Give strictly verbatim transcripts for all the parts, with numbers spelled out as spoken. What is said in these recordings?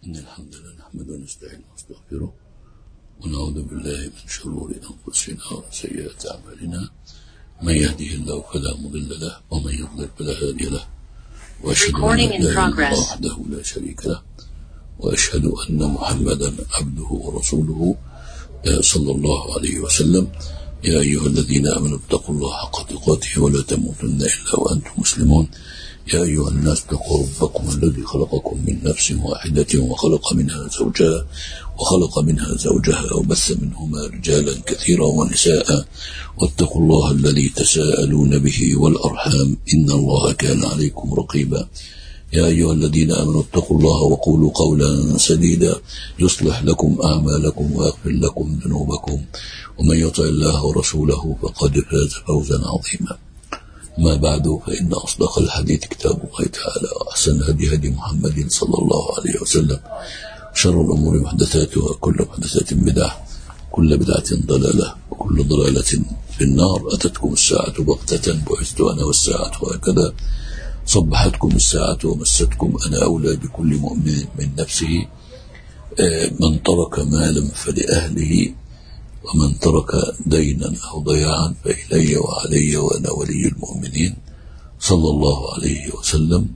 إن الحمد لله نحمده ونستعينه ونستغفره ونعوذ بالله من شرور أنفسنا ومن سيئات أعمالنا. من يهده الله فلا مضل له ومن يضلل فلا هادي له، وأشهد أن لا إله إلا الله وحده لا شريك له، وأشهد أن محمدا عبده ورسوله صلى الله عليه وسلم. يا أيها الذين آمنوا اتقوا الله حق تقاته ولا تموتن إلا وأنتم مسلمون. يا أيها الناس اتقوا ربكم الذي خلقكم من نفس واحدة وخلق منها زوجها وخلق منها زوجها وبث منهما رجالا كثيرا ونساء، واتقوا الله الذي تساءلون به والأرحام إن الله كان عليكم رقيبا. يا أيها الذين آمنوا اتقوا الله وقولوا قولا سديدا يصلح لكم أعمالكم ويغفر لكم ذنوبكم، ومن يطع الله ورسوله فقد فاز فوزا عظيما. ما بعد، فإن أصدق الحديث كتاب الله تعالى، وأحسن هدي هدي محمد صلى الله عليه وسلم، شر الأمور محدثاتها، وكل محدثات بدعة، كل بدعة ضلالة، وكل ضلالة في النار. أتتكم الساعة بغتة بعثت أنا والساعة هكذا، صبحتكم الساعة ومستكم، أنا أولى بكل مؤمن من نفسه. من ترك مالا فلأهله، ومن ترك دينا أو ضياعا فإلي وعلي وأنا ولي المؤمنين صلى الله عليه وسلم.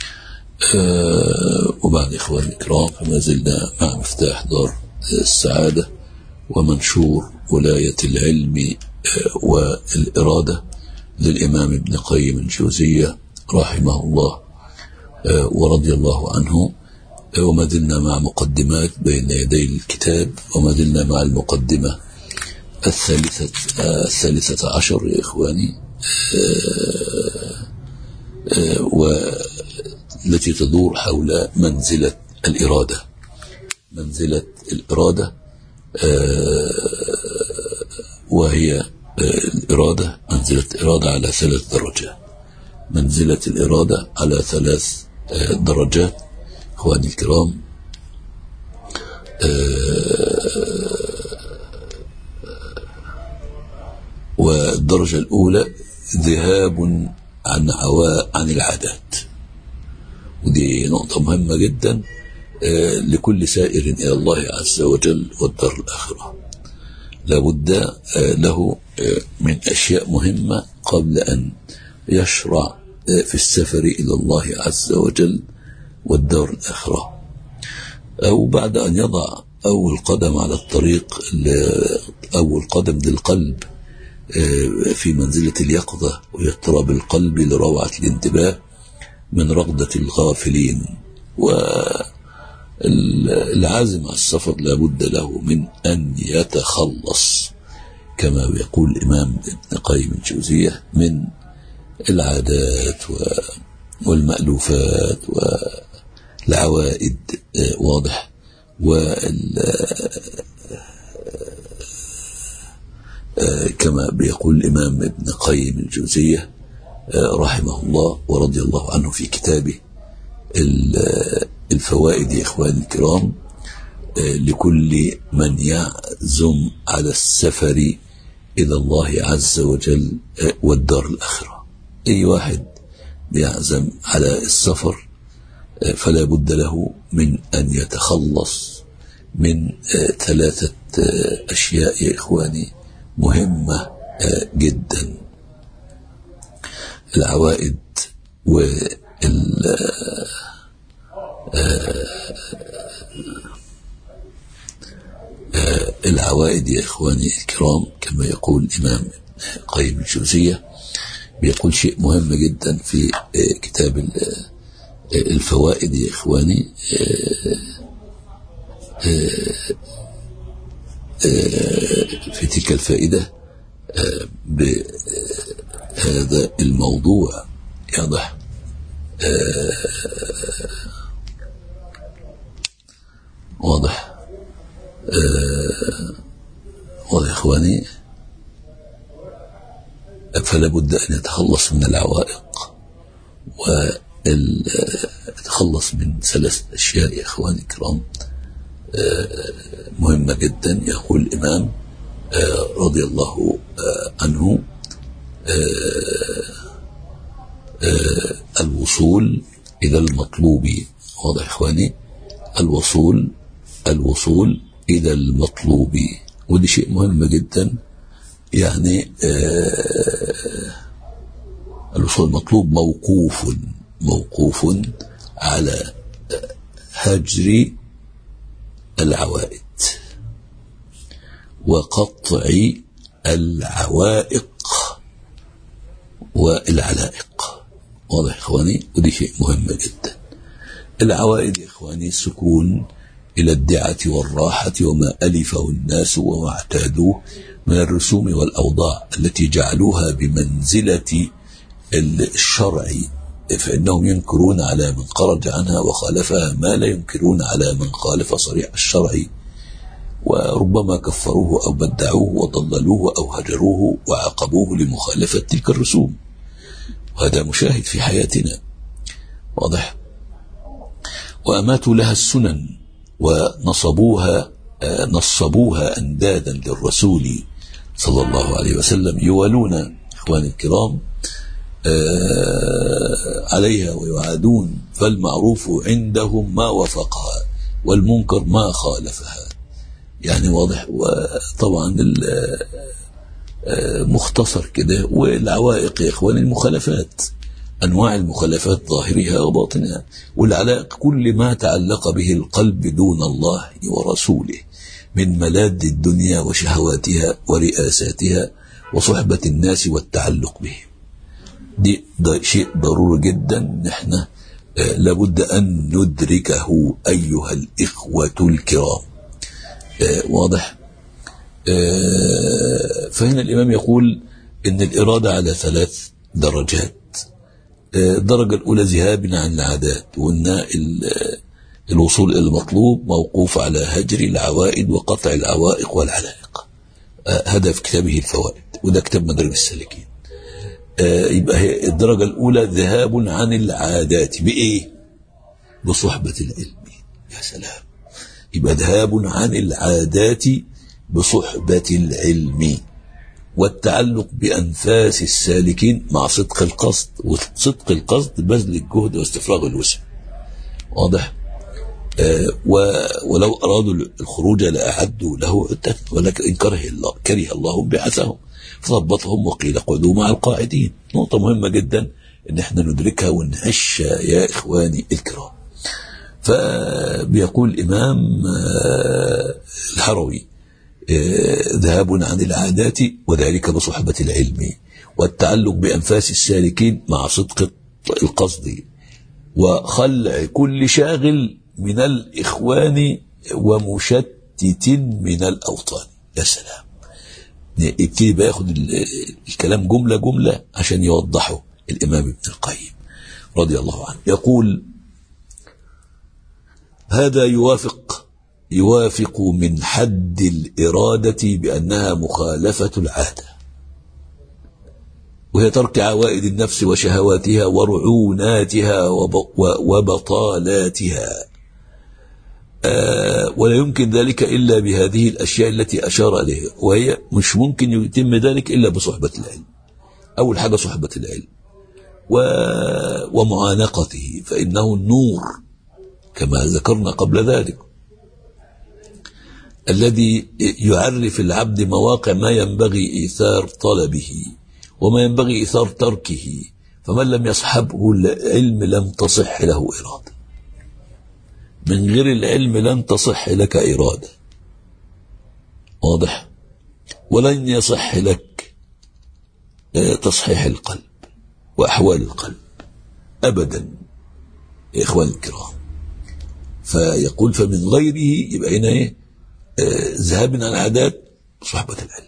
آه وبعد إخواني الكرام، فما زلنا مع مفتاح دار السعادة ومنشور ولاية العلم آه والإرادة للإمام ابن قيم الجوزية رحمه الله آه ورضي الله عنه. آه وما زلنا مع مقدمات بين يدي الكتاب، وما زلنا مع المقدمة الثالثة آه الثالثة عشر يا إخواني، آه آه والتي تدور حول منزلة الإرادة. منزلة الإرادة آه وهي آه الإرادة منزلة الإرادة على ثلاث درجات. منزلة الإرادة على ثلاث آه درجات إخواني الكرام. آه والدرجة الأولى ذهاب عن عواء عن العادات، ودي نقطة مهمة جدا آه لكل سائر إلى الله عز وجل والدار الآخرة. لابد آه له آه من أشياء مهمة قبل أن يشرع آه في السفر إلى الله عز وجل والدار الآخرة، أو بعد أن يضع أول قدم على الطريق، أول قدم للقلب في منزلة اليقظة واضطراب القلب لروعة الانتباه من رغدة الغافلين. والعازم على السفر لابد له من أن يتخلص كما يقول الإمام ابن قيم الجوزية من العادات والمألوفات والعوائد، واضح، وال كما بيقول الإمام ابن قيم الجوزية رحمه الله ورضي الله عنه في كتابه الفوائد يا إخواني الكرام، لكل من يعزم على السفر إلى الله عز وجل والدار الآخرة. أي واحد بيعزم على السفر فلا بد له من أن يتخلص من ثلاثة أشياء يا إخواني مهمة جدا: العوائد وال العوائد يا إخواني الكرام. كما يقول الإمام قيم الجوزية، بيقول شيء مهم جدا في كتاب الفوائد يا إخواني، في تلك الفائدة بهذا الموضوع يضح واضح واضح إخواني. فلا بد أن يتخلص من العوائق ويتخلص من ثلاث أشياء يا إخواني الكرام مهمة جدا. يقول الإمام رضي الله عنه: الوصول إلى المطلوب. واضح إخواني؟ الوصول الوصول إلى المطلوب، ودي شيء مهم جدا. يعني آه الوصول المطلوب موقوف موقوف على هجر العوائد وقطع العوائق والعلائق. واضح إخواني؟ ودي شيء مهم جدا. العوائد يا إخواني السكون إلى الدعة والراحة وما ألفه الناس وما اعتادوه من الرسوم والأوضاع التي جعلوها بمنزلة الشرع، فإنهم ينكرون على من خرج عنها وخالفها ما لا ينكرون على من خالف صريح الشرع، وربما كفروه أو بدعوه وضللوه أو هجروه وعاقبوه لمخالفة تلك الرسوم، وهذا مشاهد في حياتنا. واضح؟ وأماتوا لها السنن ونصبوها نصبوها أندادا للرسول صلى الله عليه وسلم، يوالون إخواني الكرام عليها ويعادون، فالمعروف عندهم ما وفقها والمنكر ما خالفها. يعني واضح. وطبعا مختصر كده. والعوائق يا إخواني المخالفات، أنواع المخالفات ظاهرها وباطنها. والعلائق كل ما تعلق به القلب دون الله ورسوله من ملاذ الدنيا وشهواتها ورئاساتها وصحبة الناس والتعلق بهم. دي ده شيء ضروري جدا نحن آه لابد أن ندركه أيها الإخوة الكرام. آه واضح. آه فهنا الإمام يقول إن الإرادة على ثلاث درجات. الدرجة الأولى ذهاب عن العادات، وأن الوصول إلى المطلوب موقوف على هجر العوائد وقطع العوائق والعلائق. هذا في كتابه الفوائد، وده كتاب مدارج السالكين. يبقى الدرجة الأولى ذهاب عن العادات بإيه؟ بصحبة العلم. يا سلام. يبقى ذهاب عن العادات بصحبة العلم، والتعلق بأنفاس السالكين مع صدق القصد، وصدق القصد بذل الجهد واستفراغ الوسع. واضح. آه ولو أرادوا الخروج لأعدوا له عدة، ولكن إن كره الله كره الله بعثهم فضبطهم وقيل اقعدوا مع القاعدين. نقطة مهمة جدا إن احنا ندركها ونعيشها يا إخواني الكرام. فبيقول الإمام آه الحروي ذهاب عن العادات وذلك بصحبة العلم، والتعلق بأنفاس السالكين مع صدق القصد، وخلع كل شاغل من الإخوان ومشتت من الأوطان. يا سلام. ابتدي بياخد الكلام جملة جملة عشان يوضحه الإمام ابن القيم رضي الله عنه. يقول هذا يوافق يوافق من حد الإرادة بأنها مخالفة العادة، وهي ترك عوائد النفس وشهواتها ورعوناتها وبطالاتها. آه ولا يمكن ذلك إلا بهذه الأشياء التي أشار إليها، وهي مش ممكن يتم ذلك إلا بصحبة العلم. أول حاجة صحبة العلم ومعانقته، فإنه النور كما ذكرنا قبل ذلك الذي يعرف العبد مواقع ما ينبغي إيثار طلبه وما ينبغي إيثار تركه، فمن لم يصحبه العلم لم تصح له إرادة. من غير العلم لن تصح لك إرادة. واضح. ولن يصح لك تصحيح القلب وأحوال القلب أبدا يا إخوان الكرام. فيقول فمن غيره يبقى هنا إيه؟ ذهاب عن العادات صحبة العلم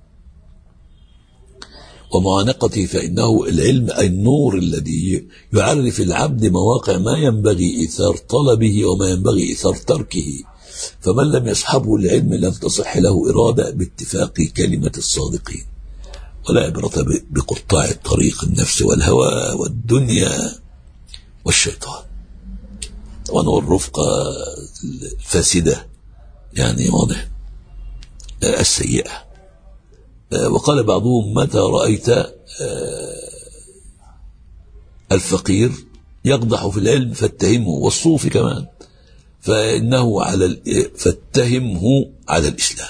ومعانقته، فإنه العلم أي النور الذي يعرف العبد مواقع ما ينبغي إيثار طلبه وما ينبغي إيثار تركه، فمن لم يصحبه العلم لم تصح له إرادة باتفاق كلمة الصادقين. ولا عبرة بقطاع الطريق النفس والهوى والدنيا والشيطان طبعا والرفقة الفاسدة، يعني واضح السيئة. وقال بعضهم متى رأيت الفقير يقدح في العلم فاتهمه، والصوفي كمان فإنه على فاتهمه على الإسلام.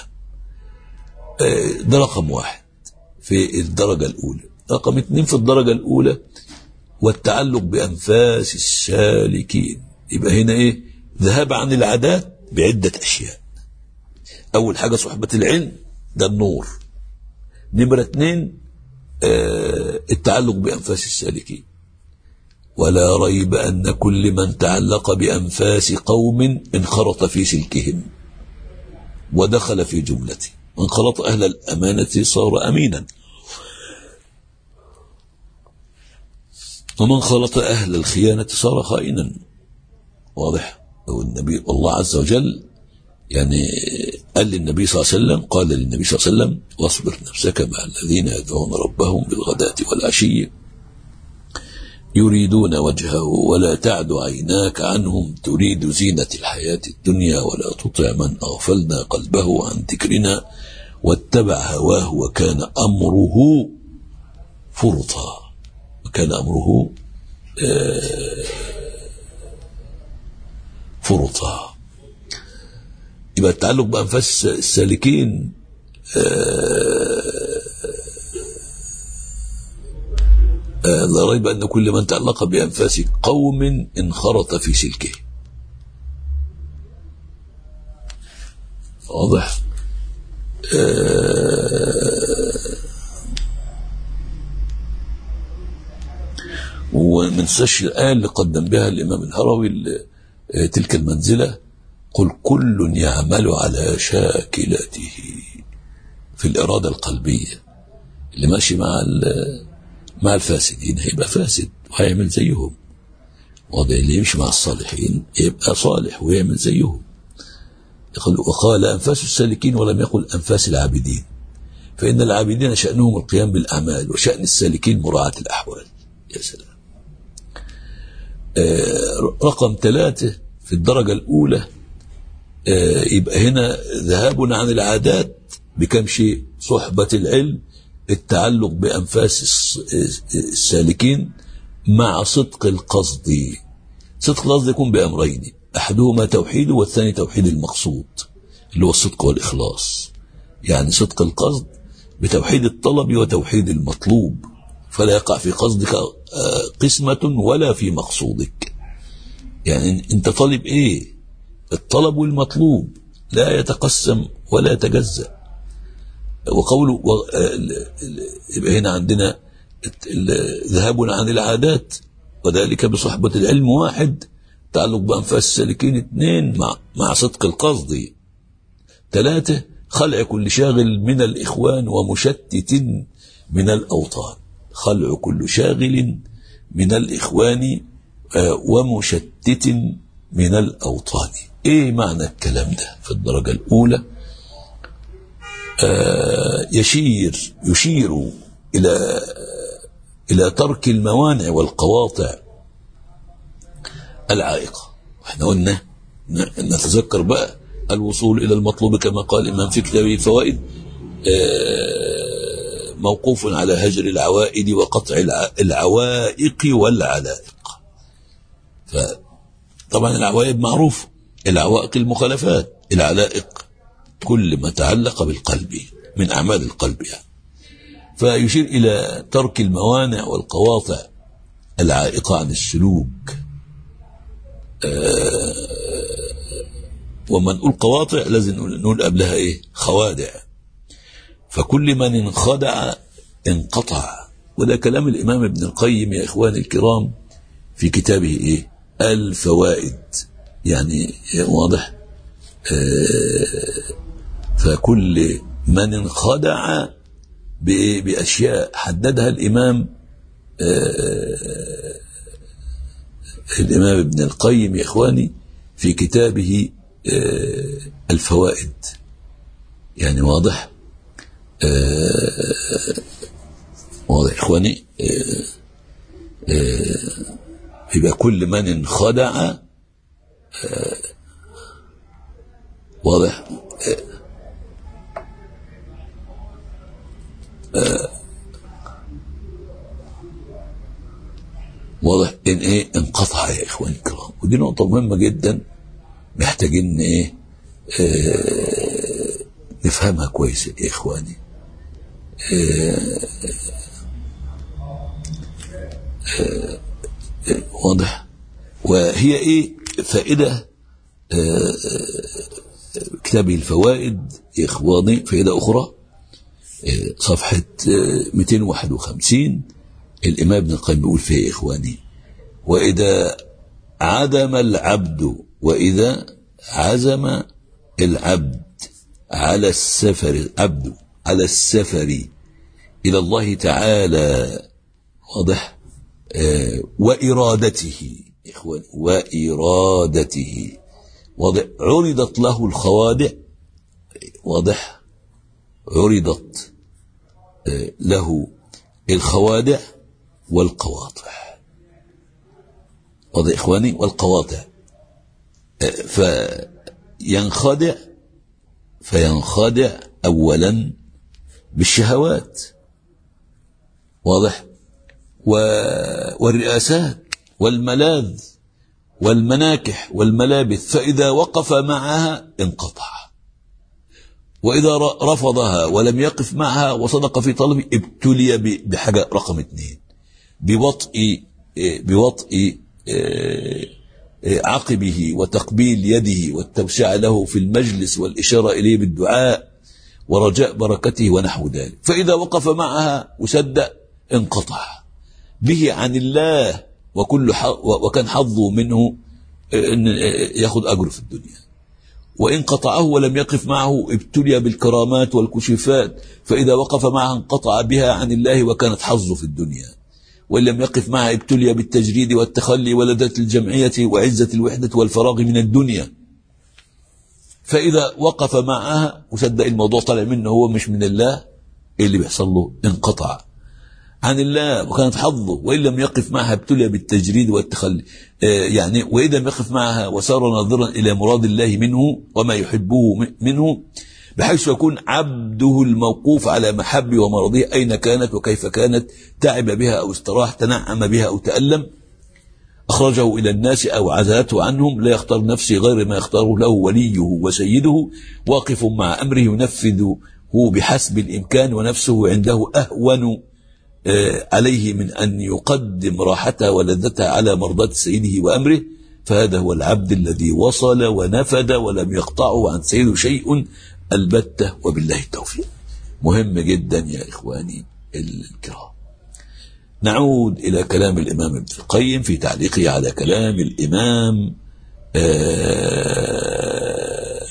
ده رقم واحد في الدرجة الأولى. رقم اثنين في الدرجة الأولى والتعلق بأنفاس السالكين. يبقى هنا إيه؟ ذهاب عن العادات بعدة أشياء. أول حاجة صحبة العلم، ده النور. نمرة اثنين آه التعلق بأنفاس السالكين. ولا ريب أن كل من تعلق بأنفاس قوم انخرط في سلكهم ودخل في جملته. من خلط أهل الأمانة صار أمينا، ومن خلط أهل الخيانة صار خائنا. واضح؟ والنبي الله عز وجل يعني قال للنبي صلى الله عليه وسلم، قال للنبي صلى الله عليه وسلم: واصبر نفسك مع الذين يدعون ربهم بالغداة والعشي يريدون وجهه ولا تعد عيناك عنهم تريد زينة الحياة الدنيا ولا تطع من أغفلنا قلبه عن ذكرنا واتبع هواه وكان أمره فرطا. وكان أمره فرطا. يبقى التعلق بأنفاس السالكين لا ريب أن كل من تعلق بأنفاس قوم انخرط في سلكه. واضح؟ ومن سش الآية اللي قدم بها الإمام الهروي تلك المنزلة: قل كل يعمل على شاكلته. في الإرادة القلبية اللي ماشي مع مع الفاسدين هيبقى فاسد وهيعمل زيهم، وضع اللي يمشي مع الصالحين يبقى صالح ويعمل زيهم. وقال أنفاس السالكين ولم يقل أنفاس العابدين، فإن العابدين شأنهم القيام بالأعمال وشأن السالكين مراعاة الأحوال. يا سلام. آه رقم ثلاثة في الدرجة الأولى آه يبقى هنا ذهاب عن العادات بكم شيء: صحبة العلم، التعلق بأنفاس السالكين، مع صدق القصد. صدق القصد يكون بأمرين: أحدهما توحيد والثاني توحيد المقصود اللي هو الصدق والإخلاص. يعني صدق القصد بتوحيد الطلب وتوحيد المطلوب، فلا يقع في قصدك قسمة ولا في مقصودك. يعني انت طالب ايه؟ الطلب والمطلوب لا يتقسم ولا يتجزأ. وقوله يبقى هنا عندنا ذهاب عن العادات وذلك بصحبة العلم واحد، تعلق بأنفاس السالكين اثنين، مع, مع صدق القصد. ثلاثة خلع كل شاغل من الإخوان ومشتت من الأوطان. خلع كل شاغل من الإخوان ومشتت من الأوطان. ايه معنى الكلام ده في الدرجة الأولى؟ آه يشير يشير إلى إلى ترك الموانع والقواطع العائقة. احنا قلنا نتذكر بقى الوصول إلى المطلوب كما قال الإمام في كتابه الفوائد آه موقوف على هجر العوائد وقطع العوائق والعلائق. فطبعا العوائد معروف، العوائق المخالفات، العلائق كل ما تعلق بالقلب من أعمال القلب يعني. فيشير إلى ترك الموانع والقواطع العائقة عن السلوك. آه وما نقول قواطع لازم نقول قبلها إيه؟ خوادع. فكل من انخدع انقطع. وده كلام الإمام ابن القيم يا إخواني الكرام في كتابه إيه؟ الفوائد. يعني واضح؟ آه فكل من انخدع بأشياء حددها الإمام آه الإمام ابن القيم يا إخواني في كتابه آه الفوائد. يعني واضح؟ آه واضح يا إخواني؟ آه آه يبقى كل من انخدع آه واضح؟ آه آه واضح ان ايه؟ انقطع يا اخواني الكرام. ودي نقطة مهمة جدا محتاجين ايه اه نفهمها كويس يا اخواني. اه اه اه واضح. وهي ايه فائدة اه كتاب الفوائد يا اخواني، فائدة اخرى اه صفحة اه مئتين وواحد وخمسين الامام ابن القيم بيقول فيها يا اخواني: واذا عدم العبد وإذا عزم العبد على السفر العبد على السفر إلى الله تعالى، واضح، آه وإرادته إخوان وإرادته واضح، عرضت له الخوادع، واضح، عرضت آه له الخوادع والقواطع، واضح إخواني، والقواطع، فينخدع فينخدع أولا بالشهوات، واضح، والرئاسات والملاذ والمناكح والملابث، فإذا وقف معها انقطع، وإذا رفضها ولم يقف معها وصدق في طلبه ابتلي بحاجة رقم اثنين، بوطئ بوطئ عقبه وتقبيل يده والتوسعة له في المجلس والإشارة إليه بالدعاء ورجاء بركته ونحو ذلك. فإذا وقف معها وصدق انقطع به عن الله، وكل وكان حظه منه أن يأخذ أجر في الدنيا. وإن قطعه ولم يقف معه ابتلي بالكرامات والكشوفات، فإذا وقف معها انقطع بها عن الله وكانت حظه في الدنيا. وإن لم يقف معها ابتلي بالتجريد والتخلي ولذة الجمعية وعزة الوحدة والفراغ من الدنيا. فإذا وقف معها وصدق الموضوع طلع منه هو مش من الله، إيه اللي بيحصل له؟ انقطع عن الله وكانت حظه. وإن لم يقف معها ابتلي بالتجريد والتخلي، آه يعني وإذا لم يقف معها وسار ناظرا إلى مراد الله منه وما يحبه منه، بحيث يكون عبده الموقوف على محبه ومرضيه أين كانت وكيف كانت، تعب بها أو استراح، تنعم بها أو تألم، أخرجه إلى الناس أو عزلته عنهم، لا يختار نفسه غير ما يختاره له وليه وسيده، واقف مع أمره ينفذه بحسب الإمكان، ونفسه عنده أهون عليه من أن يقدم راحته ولذته على مرضاة سيده وأمره. فهذا هو العبد الذي وصل ونفد ولم يقطعه عن سيده شيء البتة، وبالله التوفيق. مهم جدا يا إخواني الكرام. نعود إلى كلام الإمام ابن القيم في تعليقه على كلام الإمام آه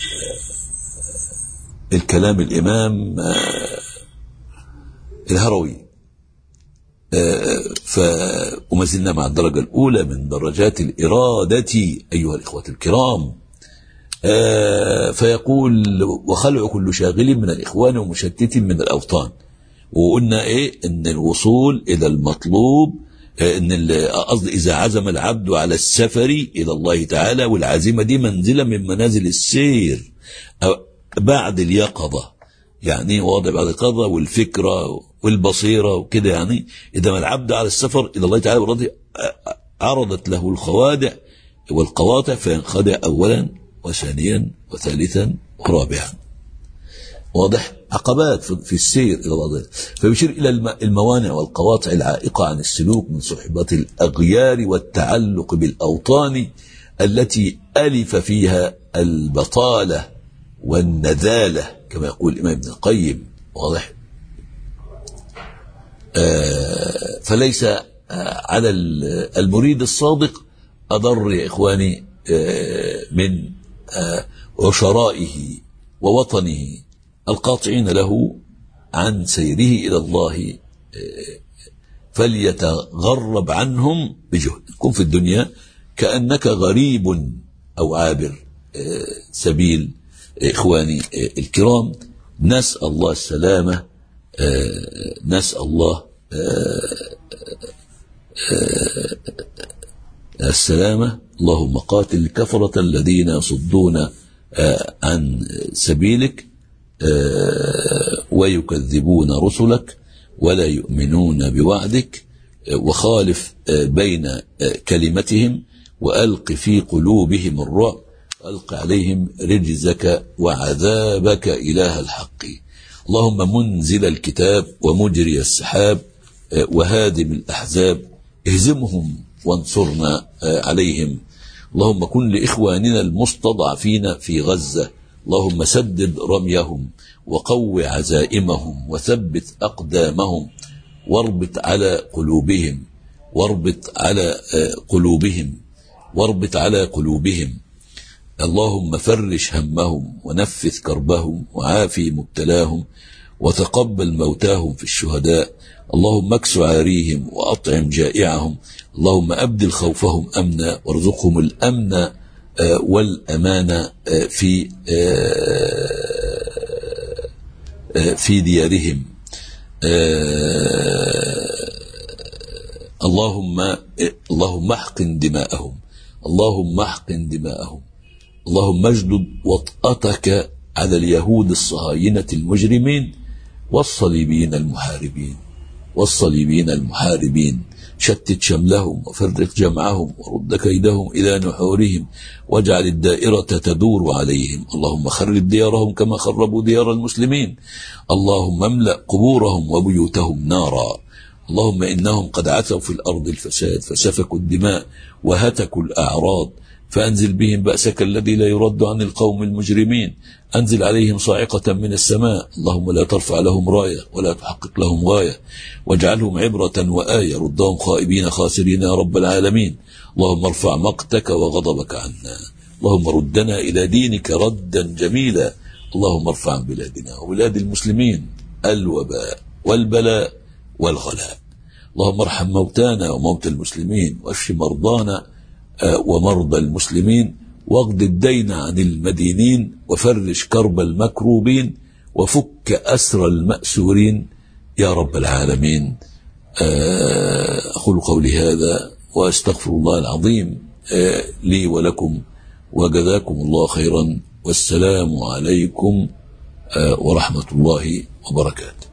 الكلام الإمام آه الهروي. آه وما زلنا مع الدرجة الأولى من درجات الإرادة أيها الإخوة الكرام. آه فيقول: وخلع كل شاغل من الإخوان ومشتت من الأوطان. وقلنا إيه؟ إن الوصول إلى المطلوب، آه إن قصد إذا عزم العبد على السفر إلى الله تعالى، والعزيمة دي منزلة من منازل السير بعد اليقظة، يعني واضع بعد اليقظة والفكرة والبصيرة وكده. يعني إذا ما العبد على السفر إلى الله تعالى ورضي عرضت له الخوادع والقواطع، فينخدع أولا وثانيا وثالثا ورابعا. واضح؟ عقبات في السير إلى الله. فيشير إلى الموانع والقواطع العائقة عن السلوك من صحبة الأغيار والتعلق بالأوطان التي ألف فيها البطالة والنذالة كما يقول الإمام ابن القيم. واضح؟ آه فليس آه على المريد الصادق أضر يا إخواني آه من آه عشرائه ووطنه القاطعين له عن سيره إلى الله، آه فليتغرب عنهم بجهد. كن في الدنيا كأنك غريب أو عابر آه سبيل. آه إخواني آه الكرام، نسأل الله السلامة، آه نسأل الله آه آه السلامة. اللهم قاتل الكفرة الذين يصدون آه عن سبيلك آه ويكذبون رسلك ولا يؤمنون بوعدك، آه وخالف آه بين آه كلمتهم وألق في قلوبهم الرعب. ألق عليهم رجزك وعذابك إله الحق. اللهم منزل الكتاب ومجري السحاب وهادم الأحزاب اهزمهم وانصرنا عليهم. اللهم كن لإخواننا المستضعفين في غزة، اللهم سدد رميهم وقو عزائمهم وثبت أقدامهم واربط على قلوبهم واربط على قلوبهم واربط على قلوبهم. اللهم فرج همهم ونفث كربهم وعافي مبتلاهم وتقبل موتاهم في الشهداء. اللهم اكس عاريهم وأطعم جائعهم. اللهم أبدل خوفهم أمنا وارزقهم الأمن والأمان في في ديارهم. اللهم اللهم احقن دماءهم اللهم احقن دماءهم. اللهم اجدد وطأتك على اليهود الصهاينة المجرمين والصليبيين المحاربين والصليبيين المحاربين شتت شملهم وفرق جمعهم ورد كيدهم إلى نحورهم واجعل الدائرة تدور عليهم. اللهم خرب ديارهم كما خربوا ديار المسلمين. اللهم املأ قبورهم وبيوتهم نارا. اللهم إنهم قد عثوا في الأرض الفساد فسفكوا الدماء وهتكوا الأعراض، فأنزل بهم بأسك الذي لا يرد عن القوم المجرمين. أنزل عليهم صاعقة من السماء. اللهم لا ترفع لهم راية ولا تحقق لهم غاية، واجعلهم عبرة وآية، ردهم خائبين خاسرين يا رب العالمين. اللهم ارفع مقتك وغضبك عنا. اللهم ردنا إلى دينك ردا جميلا. اللهم ارفع عن بلادنا وبلاد المسلمين الوباء والبلاء والغلاء. اللهم ارحم موتانا وموتى المسلمين واشف مرضانا ومرضى المسلمين واقض الدين عن المدينين وفرج كرب المكروبين وفك أسر المأسورين يا رب العالمين. أقول قولي هذا وأستغفر الله العظيم لي ولكم وجزاكم الله خيرا، والسلام عليكم ورحمة الله وبركاته.